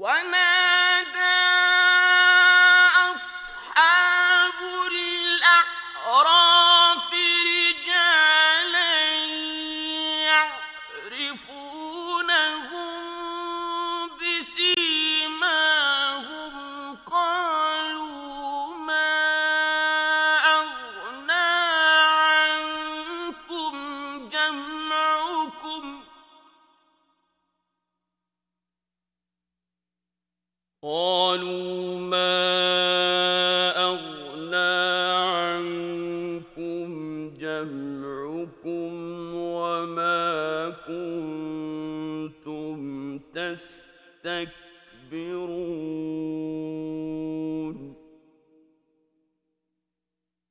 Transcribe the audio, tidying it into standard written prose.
ونادى أصحاب الأعراف رجالا يعرفونهم بسيماهم قالوا ما أغنى عنكم جمعكم قالوا ما أغنى عنكم جمعكم وما كنتم تستكبرون